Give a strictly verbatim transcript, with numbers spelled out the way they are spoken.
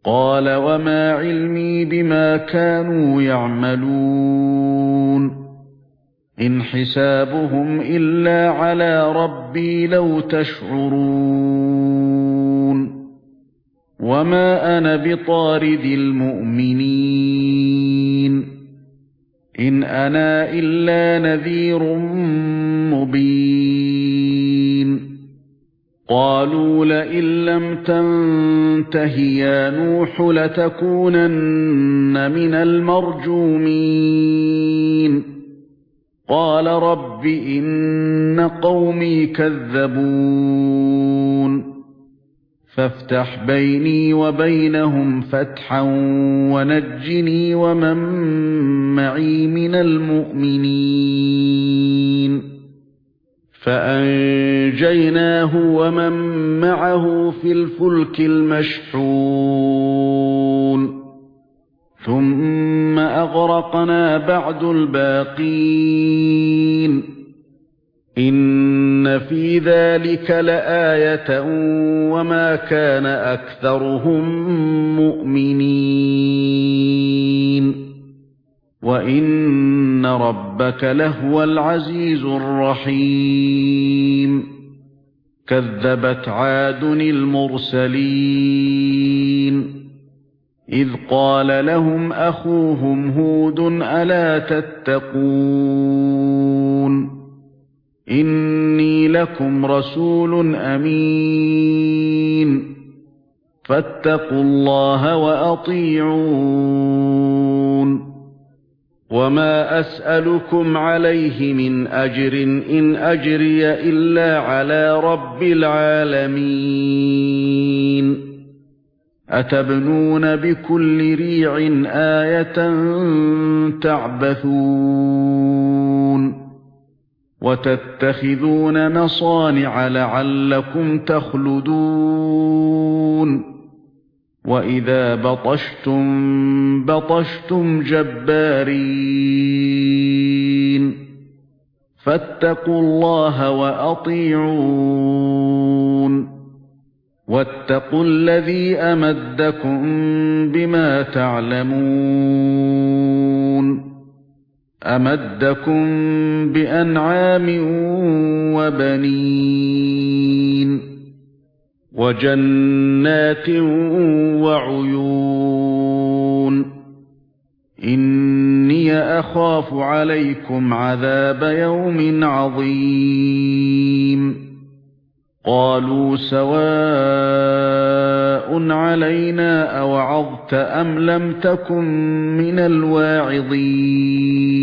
قَالَ وَمَا عِلْمِي بِمَا كَانُوا يَعْمَلُونَ إِنْ حِسَابُهُمْ إِلَّا عَلَى رَبِّي لَوْ تَشْعُرُونَ وَمَا أَنَا بِطَارِدِ الْمُؤْمِنِينَ إِنْ أَنَا إِلَّا نَذِيرٌ مُبِينٌ قَالُوا لَئِن لَّمْ تَنْتَهِ يَا نُوحُ لَتَكُونَنَّ مِنَ الْمَرْجُومِينَ قَالَ رَبِّ إِنَّ قَوْمِي كَذَّبُونِ فَافْتَحْ بَيْنِي وَبَيْنَهُمْ فَتْحًا وَنَجِّنِي وَمَن مَّعِي مِنَ الْمُؤْمِنِينَ فَأَنجَيْنَاهُ وَمَن مَّعَهُ فِي الْفُلْكِ الْمَشْحُونِ ثُمَّ أَغْرَقْنَا بَعْدُ الْبَاقِينَ إِنَّ فِي ذَلِكَ لَآيَةً وَمَا كَانَ أَكْثَرُهُم مُؤْمِنِينَ وَإِنَّ رَبَّكَ لَهُوَ الْعَزِيزُ الرَّحِيمُ كَذَّبَتْ عَادٌ الْمُرْسَلِينَ إِذْ قَالَ لَهُمْ أَخُوهُمْ هُودٌ أَلَا تَتَّقُونَ إِنِّي لَكُمْ رَسُولٌ أَمِينٌ فَاتَّقُوا اللَّهَ وَأَطِيعُونِ وَمَا أَسْأَلُكُمْ عَلَيْهِ مِنْ أَجْرٍ إِنْ أَجْرِيَ إِلَّا عَلَى رَبِّ الْعَالَمِينَ أَتَبْنُونَ بِكُلِّ رِيعٍ آيَةً تَعْبَثُونَ وَتَتَّخِذُونَ مَصَانِعَ لَعَلَّكُمْ تَخْلُدُونَ وَإِذَا بَطَشْتُمْ بَطَشْتُمْ جَبَّارِينَ فَاتَّقُوا اللَّهَ وَأَطِيعُونِ وَاتَّقُوا الَّذِي أَمَدَّكُم بِمَا تَعْلَمُونَ أَمَدَّكُم بِأَنْعَامٍ وَبَنِينَ وَجَنَّاتٍ وَعُيُونٍ إِنِّي أَخَافُ عَلَيْكُمْ عَذَابَ يَوْمٍ عَظِيمٍ قَالُوا سَوَاءٌ عَلَيْنَا أَوَعَظْتَ أَمْ لَمْ تَكُن مِّنَ الْوَاعِظِينَ